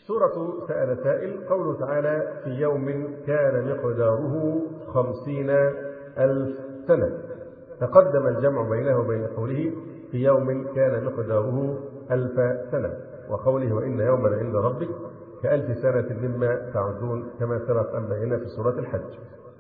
سورة سأل سائل، قوله تعالى في يوم كان مقداره 50,000 سنة. تقدم الجمع بينه وبين قوله في يوم كان مقداره 1000 سنة، وقوله وإن يوما عند ربك كألف سنة مما تعدون، كما سبق أن بينا في سورة الحج.